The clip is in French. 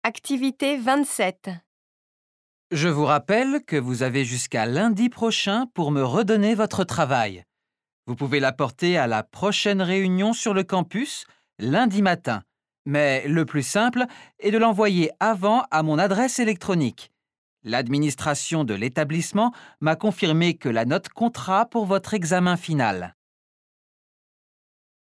Activité 27. Je vous rappelle que vous avez jusqu'à lundi prochain pour me redonner votre travail. Vous pouvez l'apporter à la prochaine réunion sur le campus, lundi matin. Mais le plus simple est de l'envoyer avant à mon adresse électronique. L'administration de l'établissement m'a confirmé que la note comptera pour votre examen final.